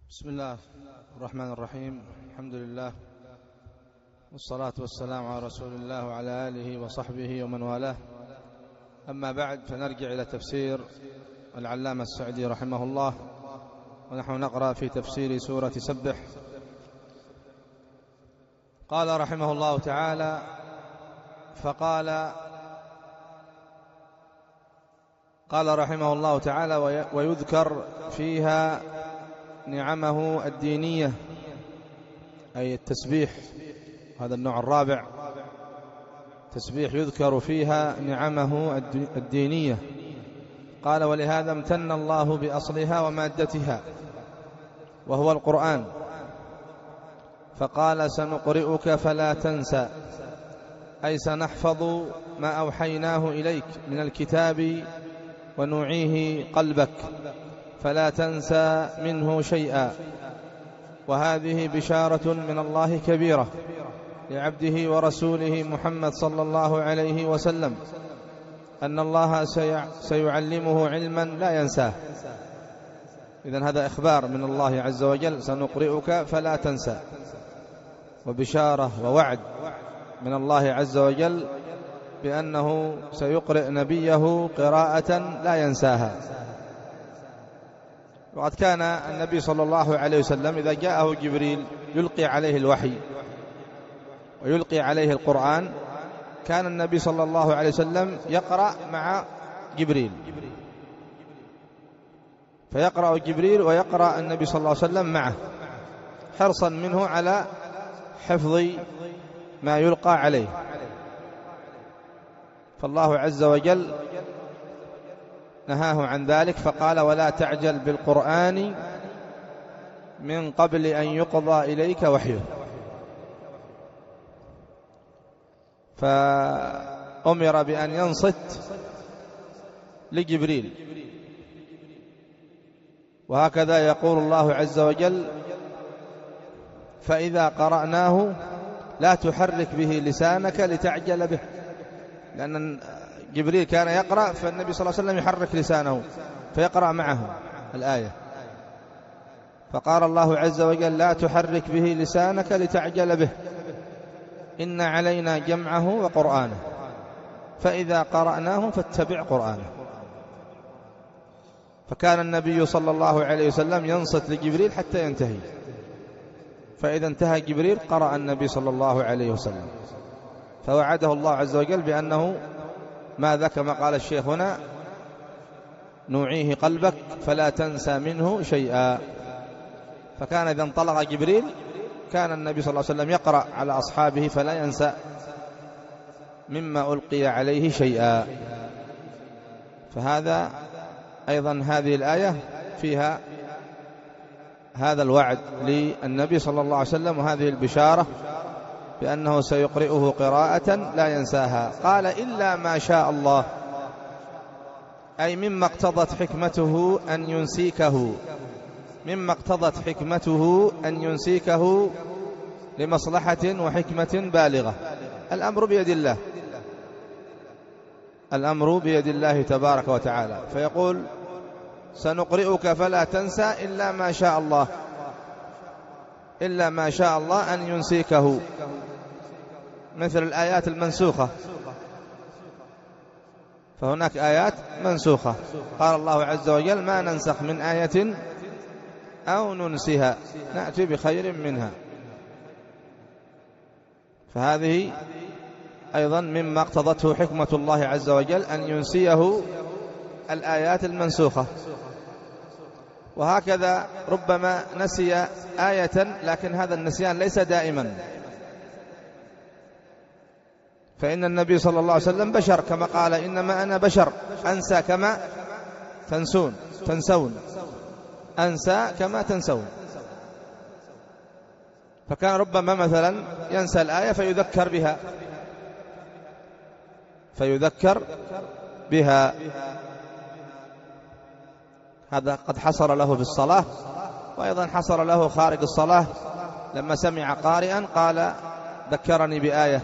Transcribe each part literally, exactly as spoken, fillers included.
بسم الله الرحمن الرحيم. الحمد لله والصلاة والسلام على رسول الله وعلى آله وصحبه ومن والاه. أما بعد، فنرجع إلى تفسير العلامة السعدي رحمه الله، ونحن نقرأ في تفسير سورة سبح. قال رحمه الله تعالى: فقال قال رحمه الله تعالى: ويذكر فيها نعمه الدينية، أي التسبيح، هذا النوع الرابع، تسبيح يذكر فيها نعمه الدينية. قال: ولهذا امتن الله بأصلها ومادتها وهو القرآن، فقال: سنقرئك فلا تنسى، أي سنحفظ ما أوحيناه إليك من الكتاب ونعيه قلبك فلا تنسى منه شيئا. وهذه بشارة من الله كبيرة لعبده ورسوله محمد صلى الله عليه وسلم، أن الله سيعلمه علما لا ينساه. إذن هذا إخبار من الله عز وجل: سنقرئك فلا تنسى، وبشارة ووعد من الله عز وجل بأنه سيقرئ نبيه قراءة لا ينساها. وقد كان النبي صلى الله عليه وسلم إذا جاءه جبريل يلقي عليه الوحي ويلقي عليه القرآن، كان النبي صلى الله عليه وسلم يقرأ مع جبريل، فيقرأ جبريل ويقرأ النبي صلى الله عليه وسلم معه، حرصا منه على حفظ ما يلقى عليه. فالله عز وجل نهاه عن ذلك، فقال: ولا تعجل بالقرآن من قبل أن يقضى إليك وحيه. فأمر بأن ينصت لجبريل. وهكذا يقول الله عز وجل: فإذا قرأناه لا تحرك به لسانك لتعجل به. لأن جبريل كان يقرأ، فالنبي صلى الله عليه وسلم يحرك لسانه فيقرأ معه الآية. فقال الله عز وجل: لا تحرك به لسانك لتعجل به، إن علينا جمعه وقرآنه، فإذا قرأناه فاتبع قرآنه. فكان النبي صلى الله عليه وسلم ينصت لجبريل حتى ينتهي، فإذا انتهى جبريل قرأ النبي صلى الله عليه وسلم، فوعده الله عز وجل بأنه ماذا كما قال الشيخ هنا: نوعيه قلبك فلا تنسى منه شيئا. فكان إذا انطلق جبريل كان النبي صلى الله عليه وسلم يقرأ على أصحابه فلا ينسى مما ألقي عليه شيئا. فهذا أيضا هذه الآية فيها هذا الوعد للنبي صلى الله عليه وسلم، وهذه البشارة بأنه سيقرئه قراءة لا ينساها. قال: إلا ما شاء الله، أي مما اقتضت حكمته أن ينسيكه، مما اقتضت حكمته أن ينسيكه لمصلحة وحكمة بالغة. الأمر بيد الله، الأمر بيد الله تبارك وتعالى. فيقول: سنقرئك فلا تنسى إلا ما شاء الله، إلا ما شاء الله أن ينسيكه، مثل الآيات المنسوخة. فهناك آيات منسوخة، قال الله عز وجل: ما ننسخ من آية أو ننسها نأتي بخير منها. فهذه أيضا مما اقتضته حكمة الله عز وجل أن ينسيه الآيات المنسوخة. وهكذا ربما نسي آية، لكن هذا النسيان ليس دائما، فإن النبي صلى الله عليه وسلم بشر، كما قال: إنما أنا بشر أنسى كما تنسون تنسون أنسى كما تنسون. فكان ربما مثلا ينسى الآية فيذكر بها فيذكر بها هذا قد حصل له في الصلاة، وأيضا حصل له خارج الصلاة لما سمع قارئا قال: ذكرني بآية.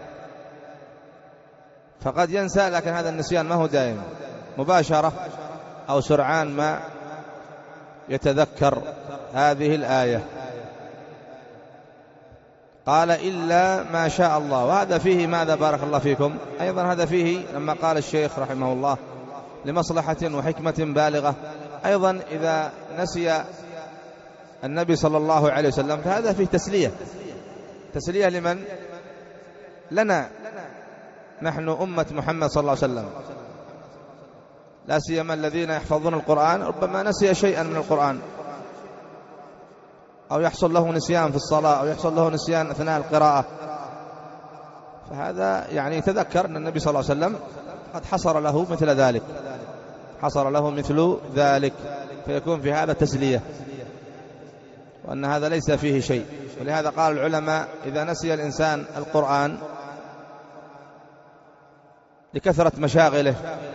فقد ينسى، لكن هذا النسيان ما هو دائم، مباشرة أو سرعان ما يتذكر هذه الآية. قال إلا ما شاء الله، وهذا فيه ماذا بارك الله فيكم؟ أيضا هذا فيه لما قال الشيخ رحمه الله لمصلحة وحكمة بالغة، أيضا إذا نسي النبي صلى الله عليه وسلم فهذا فيه تسلية. تسلية لمن؟ لنا نحن أمة محمد صلى الله عليه وسلم، لا سيما الذين يحفظون القرآن، ربما نسي شيئا من القرآن أو يحصل له نسيان في الصلاة أو يحصل له نسيان أثناء القراءة، فهذا يعني تذكر أن النبي صلى الله عليه وسلم قد حصر له مثل ذلك، حصر له مثل ذلك، فيكون في هذا تسلية، وأن هذا ليس فيه شيء. ولهذا قال العلماء إذا نسي الإنسان القرآن لكثرة مشاغله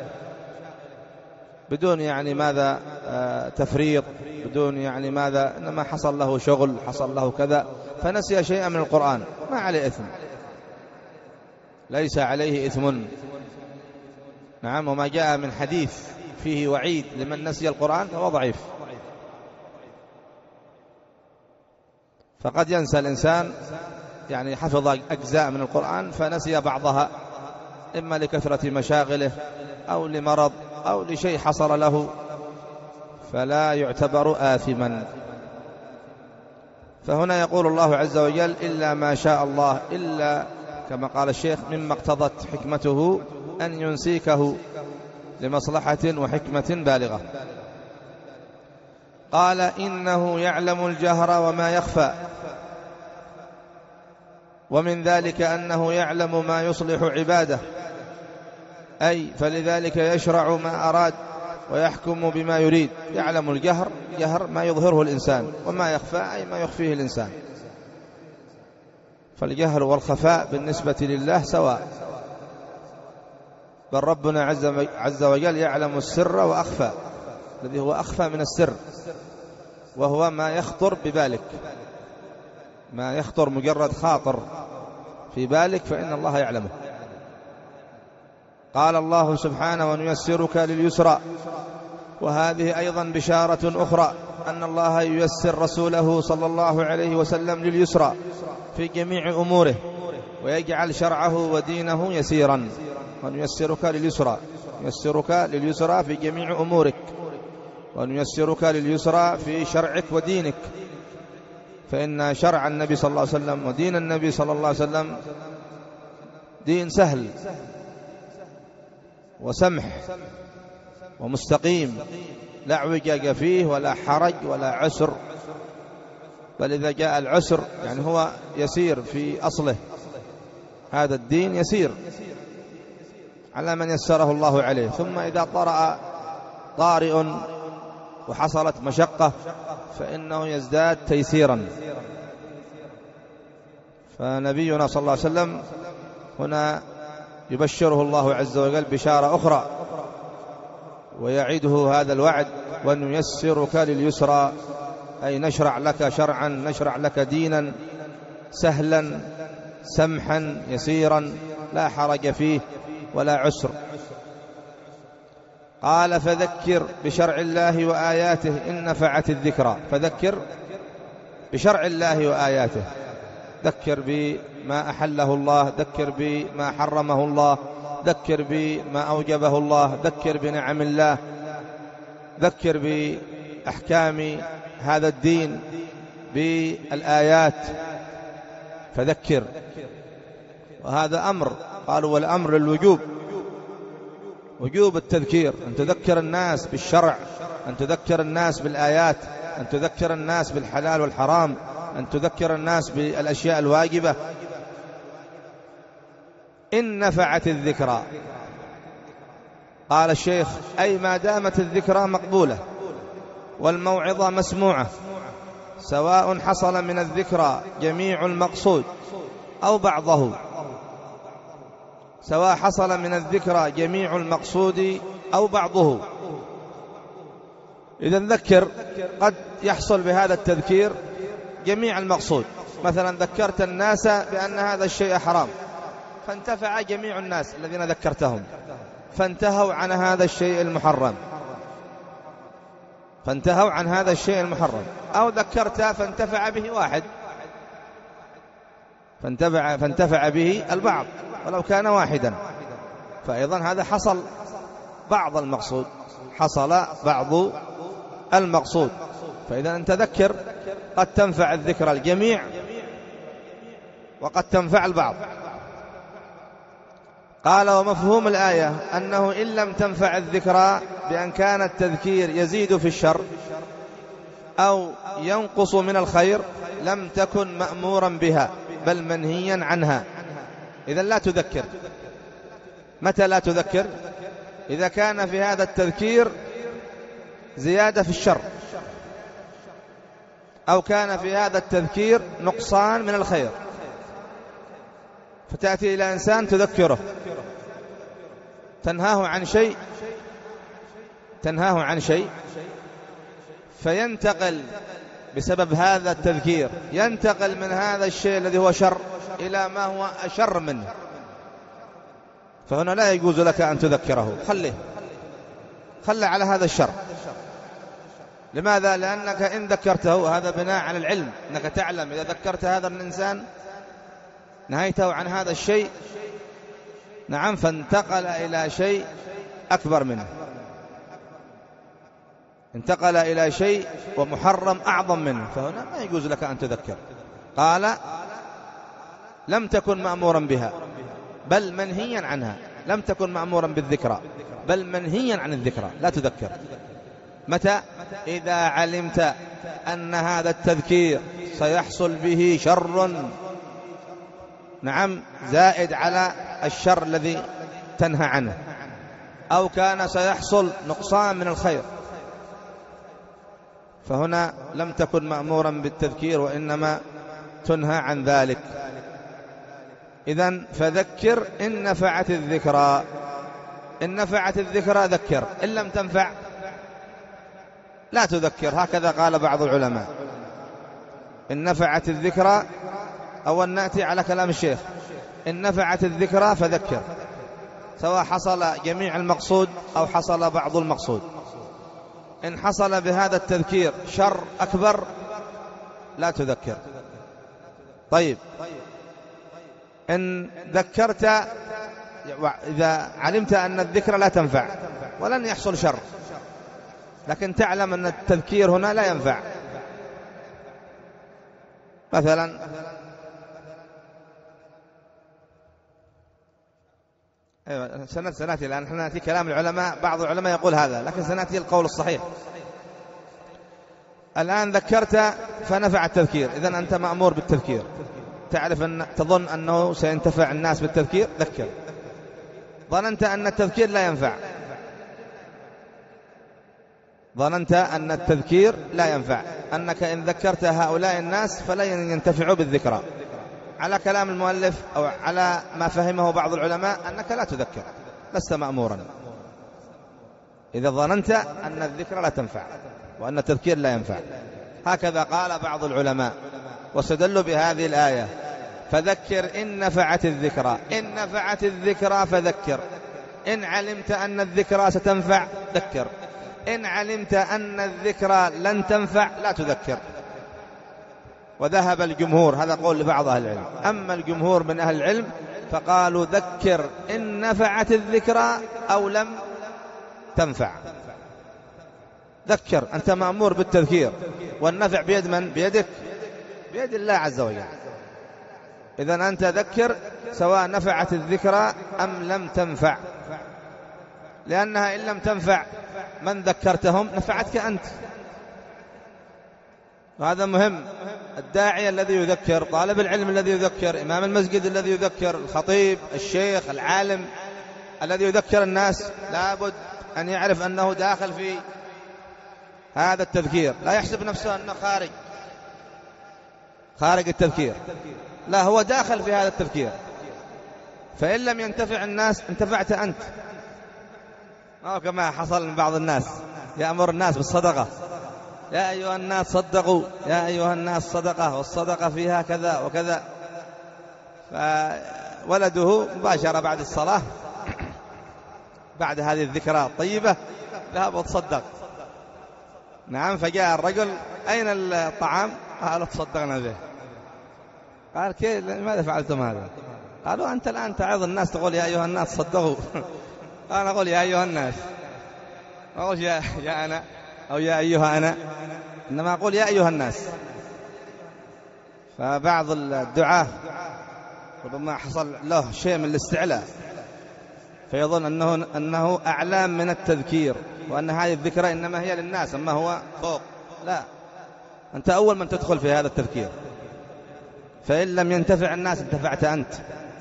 بدون يعني ماذا آه تفريط، بدون يعني ماذا إنما حصل له شغل، حصل له كذا، فنسي شيئا من القرآن، ما عليه إثم، ليس عليه إثم. نعم. وما جاء من حديث فيه وعيد لمن نسي القرآن فهو ضعيف. فقد ينسى الإنسان يعني حفظ أجزاء من القرآن فنسي بعضها، إما لكثرة مشاغله أو لمرض أو لشيء حصل له، فلا يعتبر آثما. فهنا يقول الله عز وجل إلا ما شاء الله، إلا كما قال الشيخ مما اقتضت حكمته أن ينسيكه لمصلحة وحكمة بالغة. قال إنه يعلم الجهر وما يخفى، ومن ذلك أنه يعلم ما يصلح عباده، أي فلذلك يشرع ما أراد ويحكم بما يريد. يعلم الجهر، جهر ما يظهره الإنسان، وما يخفى أي ما يخفيه الإنسان. فالجهر والخفاء بالنسبة لله سواء، بل ربنا عز وجل يعلم السر وأخفى، الذي هو أخفى من السر، وهو ما يخطر ببالك، ما يخطر مجرد خاطر في بالك فإن الله يعلمه. قال الله سبحانه ونيسرك لليسرى، وهذه أيضا بشارة أخرى أن الله ييسر رسوله صلى الله عليه وسلم لليسرى في جميع أموره، ويجعل شرعه ودينه يسيرا. ونيسرك لليسرى، ييسرك لليسرى في جميع أمورك، ونيسرك لليسرى في شرعك ودينك، فإن شرع النبي صلى الله عليه وسلم ودين النبي صلى الله عليه وسلم دين سهل وسمح ومستقيم، لا اعوجاج فيه ولا حرج ولا عسر، بل إذا جاء العسر يعني هو يسير في أصله. هذا الدين يسير على من يسره الله عليه، ثم إذا طرأ طارئ وحصلت مشقة فإنه يزداد تيسيرا. فنبينا صلى الله عليه وسلم هنا يبشره الله عز وجل بشارة أخرى ويعيده هذا الوعد: ونيسرك لليسرى، أي نشرع لك شرعا، نشرع لك دينا سهلا سمحا يسيرا لا حرج فيه ولا عسر. قال: فذكر بشرع الله وآياته إن نفعت الذكرى. فذكر بشرع الله وآياته، ذكر بما أحله الله، ذكر بما حرمه الله، ذكر بما أوجبه الله، ذكر بنعم الله، ذكر بأحكام هذا الدين بالآيات، فذكر. وهذا أمر، قالوا والأمر للوجوب، وجوب التذكير، أن تذكر الناس بالشرع، أن تذكر الناس بالآيات، أن تذكر الناس بالحلال والحرام، أن تذكر الناس بالأشياء الواجبة. إن نفعت الذكرى، قال الشيخ: أي ما دامت الذكرى مقبولة والموعظة مسموعة، سواء حصل من الذكرى جميع المقصود أو بعضه، سواء حصل من الذكرى جميع المقصود أو بعضه. إذا ذكر قد يحصل بهذا التذكير جميع المقصود، مثلا ذكرت الناس بأن هذا الشيء حرام فانتفع جميع الناس الذين ذكرتهم، فانتهوا عن هذا الشيء المحرم. فانتهوا عن هذا الشيء المحرم، أو ذكرته فانتفع به واحد، فانتفع, فانتفع به البعض ولو كان واحدا، فأيضا هذا حصل بعض المقصود، حصل بعض المقصود. فإذا أنت ذكر قد تنفع الذكرى الجميع وقد تنفع البعض. قال ومفهوم الآية أنه إن لم تنفع الذكرى بأن كان التذكير يزيد في الشر أو ينقص من الخير لم تكن مأمورا بها بل منهيا عنها. إذا لا تذكر. متى لا تذكر؟ إذا كان في هذا التذكير زيادة في الشر، أو كان في هذا التذكير نقصان من الخير، فتأتي إلى إنسان تذكره، تنهاه عن شيء تنهاه عن شيء فينتقل بسبب هذا التذكير، ينتقل من هذا الشيء الذي هو شر إلى ما هو أشر منه، فهنا لا يجوز لك أن تذكره، خليه خلى على هذا الشر. لماذا؟ لأنك إن ذكرته، هذا بناء على العلم، أنك تعلم إذا ذكرت هذا الإنسان نهيته عن هذا الشيء، نعم، فانتقل إلى شيء أكبر منه، انتقل إلى شيء ومحرم أعظم منه، فهنا ما يجوز لك أن تذكر. قال لم تكن مأمورا بها بل منهيا عنها، لم تكن مأمورا بالذكرى بل منهيا عن الذكرى، لا تذكر. متى؟ إذا علمت أن هذا التذكير سيحصل به شر، نعم، زائد على الشر الذي تنهى عنه، أو كان سيحصل نقصان من الخير، فهنا لم تكن مأمورا بالتذكير وإنما تنهى عن ذلك. إذن فذكر إن نفعت الذكرى، إن نفعت الذكرى ذكر، إن لم تنفع لا تذكر. هكذا قال بعض العلماء، إن نفعت الذكرى، أو أن نأتي على كلام الشيخ، إن نفعت الذكرى فذكر، سواء حصل جميع المقصود أو حصل بعض المقصود. إن حصل بهذا التذكير شر أكبر لا تذكر. طيب، إن ذكرت إذا علمت أن الذكر لا تنفع ولن يحصل شر، لكن تعلم أن التذكير هنا لا ينفع، مثلا أيوة سنأتي الآن، نحن نأتي كلام العلماء، بعض العلماء يقول هذا، لكن سنأتي القول الصحيح. الآن ذكرت فنفع التذكير، إذن أنت مأمور بالتذكير، تعرف أن تظن أنه سينتفع الناس بالتذكير، ذكر. ظننت أن التذكير لا ينفع، ظننت أن التذكير لا ينفع، أنك إن ذكرت هؤلاء الناس فلن ينتفعوا بالذكرى، على كلام المؤلف أو على ما فهمه بعض العلماء أنك لا تذكر، لست مأمورا إذا ظننت أن الذكر لا تنفع وأن التذكير لا ينفع. هكذا قال بعض العلماء، واستدلوا بهذه الآية، فذكر إن نفعت الذكرى، إن نفعت الذكرى فذكر، إن علمت أن الذكرى ستنفع ذكر، إن علمت أن الذكرى لن تنفع لا تذكر. وذهب الجمهور، هذا قول لبعض أهل العلم، أما الجمهور من أهل العلم فقالوا ذكر إن نفعت الذكرى أو لم تنفع، ذكر، أنت مأمور بالتذكير، والنفع بيد من؟ بيدك، بيد الله عز وجل. إذن أنت ذكر سواء نفعت الذكرى أم لم تنفع، لأنها إن لم تنفع من ذكرتهم نفعتك أنت، وهذا مهم. الداعية الذي يذكر، طالب العلم الذي يذكر، إمام المسجد الذي يذكر، الخطيب، الشيخ، العالم الذي يذكر الناس، لابد أن يعرف أنه داخل في هذا التذكير، لا يحسب نفسه أنه خارج خارج التذكير، لا، هو داخل في هذا التذكير، فإن لم ينتفع الناس انتفعت أنت. أو كما حصل من بعض الناس يأمر الناس بالصدقة، يا أيها الناس صدقوا، يا أيها الناس صدقة، والصدقة فيها كذا وكذا، فولده مباشرة بعد الصلاة بعد هذه الذكرى الطيبة ذهب وتصدق، نعم. فجاء الرجل: أين الطعام؟ قالوا: تصدقنا به. قال: كيف؟ لماذا فعلتم هذا؟ قالوا: أنت الآن تعظ الناس تقول يا أيها الناس صدقوا. أنا أقول يا أيها الناس، ما أقول يا, يا أنا أو يا أيها أنا، إنما أقول يا أيها الناس. فبعض الدعاة ربما حصل له شيء من الاستعلاء فيظن أنه, أنه أعلام من التذكير، وأن هذه الذكرى إنما هي للناس أما هو فوق. لا، أنت أول من تدخل في هذا التذكير، فإن لم ينتفع الناس انتفعت أنت.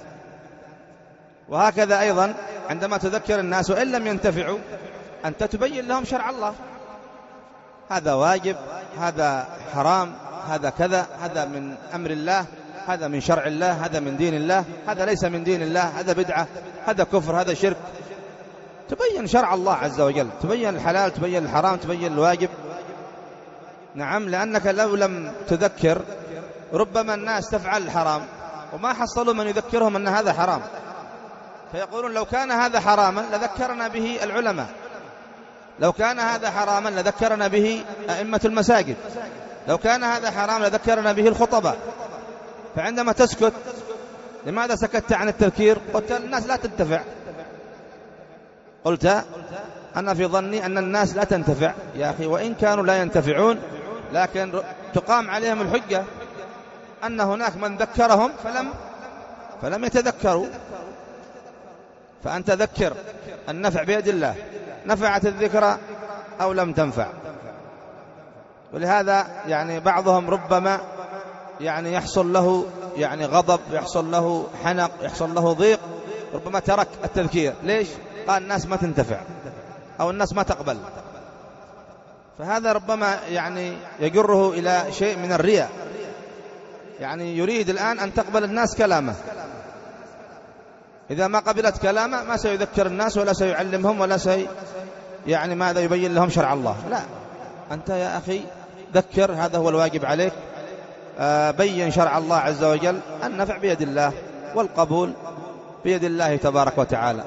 وهكذا أيضا عندما تذكر الناس وإن لم ينتفعوا أنت تبين لهم شرع الله، هذا واجب، هذا حرام، هذا كذا، هذا من أمر الله، هذا من شرع الله، هذا من دين الله، هذا ليس من دين الله، هذا بدعة، هذا كفر، هذا شرك. تبين شرع الله عز وجل، تبين الحلال، تبين الحرام، تبين الواجب. نعم، لأنك لو لم تذكر ربما الناس تفعل الحرام وما حصلوا من يذكرهم أن هذا حرام، فيقولون: لو كان هذا حراما لذكرنا به العلماء، لو كان هذا حراما لذكرنا به أئمة المساجد، لو كان هذا حرام لذكرنا به الخطباء. فعندما تسكت، لماذا سكت عن التذكير؟ قلت الناس لا تنتفع. قلت أنا في ظني أن الناس لا تنتفع. يا أخي، وإن كانوا لا ينتفعون لكن تقام عليهم الحجة أن هناك من ذكرهم فلم فلم يتذكروا. فأنت ذكر، النفع بيد الله، نفعت الذكرى أو لم تنفع. ولهذا يعني بعضهم ربما يعني يحصل له يعني غضب، يحصل له حنق، يحصل له ضيق، ربما ترك التذكير. ليش؟ قال الناس ما تنتفع أو الناس ما تقبل. فهذا ربما يعني يجره إلى شيء من الرياء، يعني يريد الآن أن تقبل الناس كلامه، إذا ما قبلت كلامه ما سيذكر الناس ولا سيعلمهم ولا سي يعني ماذا يبين لهم شرع الله. لا، أنت يا أخي ذكر، هذا هو الواجب عليك. آه بين شرع الله عز وجل، النفع بيد الله والقبول بيد الله تبارك وتعالى.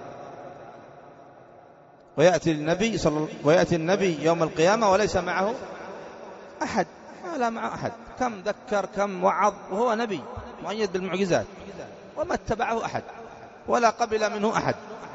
ويأتي النبي صلى ويأتي النبي يوم القيامة وليس معه أحد، لا معه أحد. كم ذكر، كم وعظ، وهو نبي مؤيد بالمعجزات، وما اتبعه أحد ولا قبل منه أحد.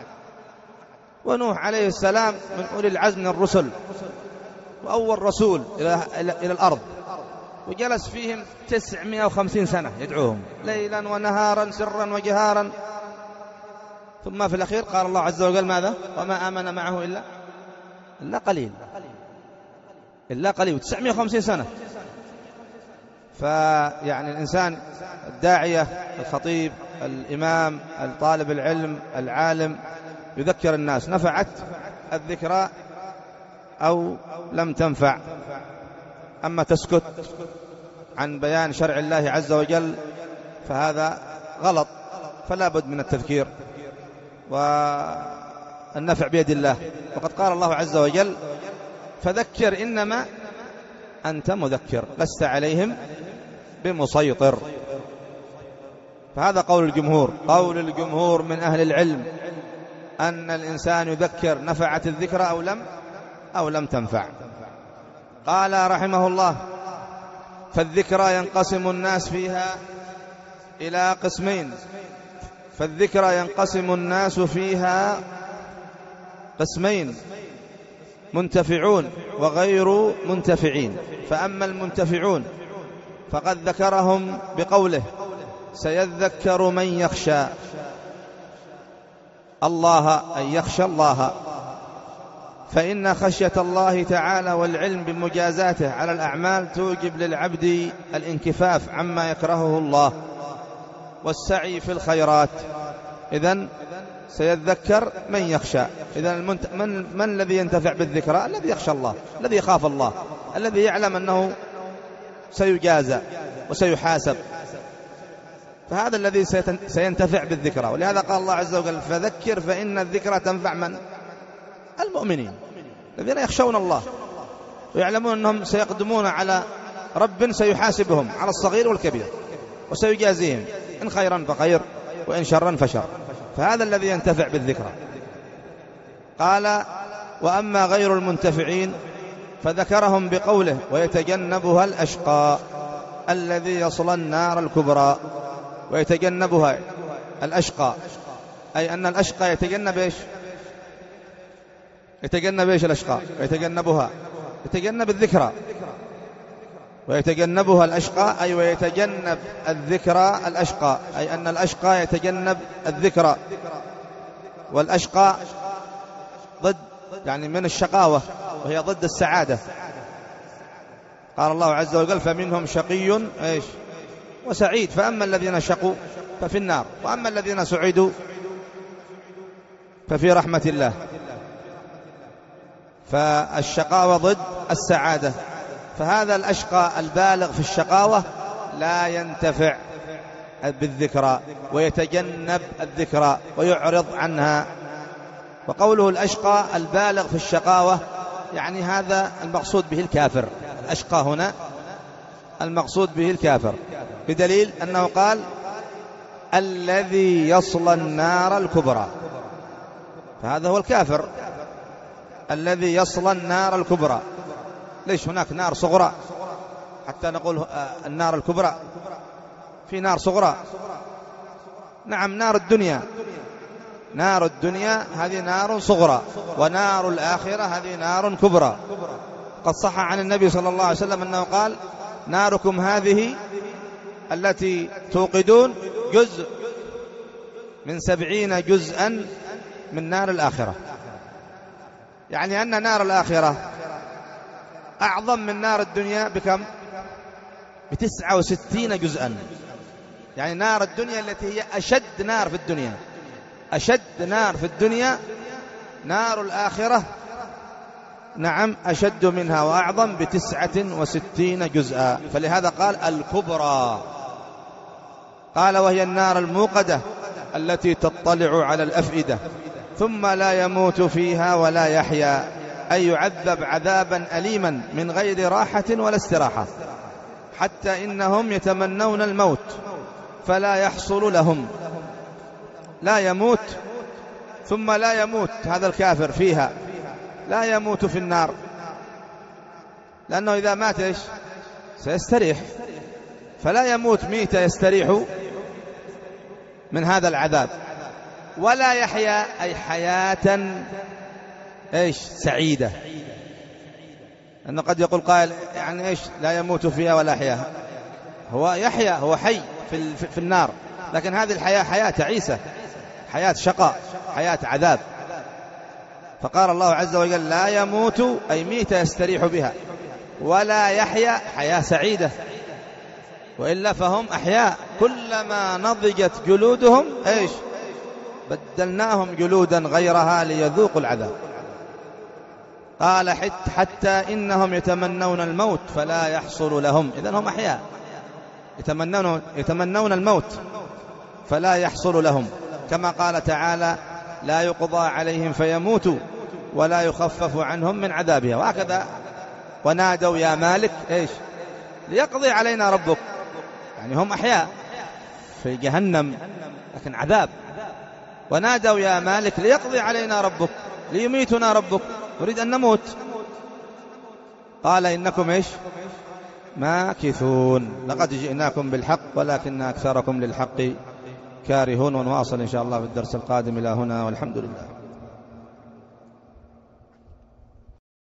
ونوح عليه السلام من أولي العزم من الرسل، وأول رسول إلى, إلى, إلى الأرض، وجلس فيهم تسعمائة وخمسين سنة يدعوهم ليلا ونهارا سرا وجهارا، ثم في الأخير قال الله عز وجل ماذا؟ وما آمن معه إلا إلا قليل، إلا قليل، تسعمائة وخمسين سنة. فيعني الإنسان الداعية، الخطيب، الإمام، الطالب العلم، العالم، يذكر الناس، نفعت الذكرى أو لم تنفع. أما تسكت عن بيان شرع الله عز وجل فهذا غلط، فلا بد من التذكير، والنفع بيد الله. وقد قال الله عز وجل: فذكر إنما أنت مذكر لست عليهم بمسيطر. فهذا قول الجمهور، قول الجمهور من أهل العلم أن الإنسان يذكر، نفعت الذكرى أو لم أو لم تنفع. قال رحمه الله: فالذكرى ينقسم الناس فيها إلى قسمين فالذكرى ينقسم الناس فيها قسمين منتفعون وغير منتفعين. فأما المنتفعون فقد ذكرهم بقوله: سيذكر من يخشى الله، أن يخشى الله، فإن خشية الله تعالى والعلم بمجازاته على الأعمال توجب للعبد الانكفاف عما يكرهه الله والسعي في الخيرات. إذن سيذكر من يخشى. إذن من, من الذي ينتفع بالذكرى؟ الذي يخشى الله، الذي يخاف الله، الذي يعلم أنه سيجازى وسيحاسب، فهذا الذي سينتفع بالذكرى. ولهذا قال الله عز وجل: فذكر فإن الذكرى تنفع من؟ المؤمنين الذين يخشون الله ويعلمون أنهم سيقدمون على رب سيحاسبهم على الصغير والكبير وسيجازيهم، إن خيرا فخير وإن شرا فشر. فهذا الذي ينتفع بالذكرى. قال: وأما غير المنتفعين فذكرهم بقوله ويتجنبها الأشقى الذي يصلى النار الكبرى. ويتجنبها الأشقى أي أن الأشقى يتجنب إيش؟ يتجنب إيش الأشقى؟ يتجنبها يتجنب الذكرى. ويتجنبها الأشقى أي ويتجنب الذكرى الأشقى أي أن الأشقى يتجنب الذكرى. والأشقى ضد يعني من الشقاوة وهي ضد السعادة. قال الله عز وجل فمنهم شقي إيش وسعيد، فأما الذين شقوا ففي النار وأما الذين سعدوا ففي رحمة الله. فالشقاوة ضد السعادة، فهذا الأشقى البالغ في الشقاوة لا ينتفع بالذكرى ويتجنب الذكرى ويعرض عنها. وقوله الأشقى البالغ في الشقاوة يعني هذا المقصود به الكافر. الأشقى هنا المقصود به الكافر، بدليل أنه قال الذي يصلى النار الكبرى، فهذا هو الكافر الذي يصلى النار الكبرى. ليش هناك نار صغرى حتى نقول النار الكبرى؟ في نار صغرى، نعم نار الدنيا، نار الدنيا هذه نار صغرى، ونار الآخرة هذه نار كبرى. قد صح عن النبي صلى الله عليه وسلم أنه قال ناركم هذه التي توقدون جزء من سبعين جزءا من نار الآخرة، يعني أن نار الآخرة أعظم من نار الدنيا بكم؟ بتسعة وستين جزءا. يعني نار الدنيا التي هي أشد نار في الدنيا، أشد نار في الدنيا، نار الآخرة نعم أشد منها وأعظم بتسعة وستين جزءا. فلهذا قال الكبرى. قال وهي النار الموقدة التي تطلع على الأفئدة ثم لا يموت فيها ولا يحيا، أي يعذب عذابا أليما من غير راحة ولا استراحة، حتى إنهم يتمنون الموت فلا يحصل لهم. لا يموت ثم لا يموت هذا الكافر فيها، لا يموت في النار، لأنه إذا مات إيش؟ سيستريح، فلا يموت ميت يستريح من هذا العذاب. ولا يحيا أي حياة إيش؟ سعيدة. أنه قد يقول قائل يعني إيش لا يموت فيها ولا يحيا؟ هو يحيا، هو حي في, في النار، لكن هذه الحياة حياة تعيسة، حياة شقاء، حياة عذاب. فقال الله عز وجل لا يموت أي ميت يستريح بها، ولا يحيا حياة سعيدة، وإلا فهم أحياء كلما نضجت جلودهم إيش بدلناهم جلودا غيرها ليذوقوا العذاب. قال حتى إنهم يتمنون الموت فلا يحصل لهم، إذن هم أحياء يتمنون, يتمنون الموت فلا يحصل لهم، كما قال تعالى لا يقضى عليهم فيموتوا ولا يخفف عنهم من عذابها. وهكذا ونادوا يا مالك إيش ليقضي علينا ربك، يعني هم أحياء في جهنم لكن عذاب. ونادوا يا مالك ليقضي علينا ربك ليميتنا ربك، نريد أن نموت. قال إنكم إيش ماكثون، لقد جئناكم بالحق ولكن أكثركم للحق كارهون. ونواصل إن شاء الله في الدرس القادم. إلى هنا والحمد لله.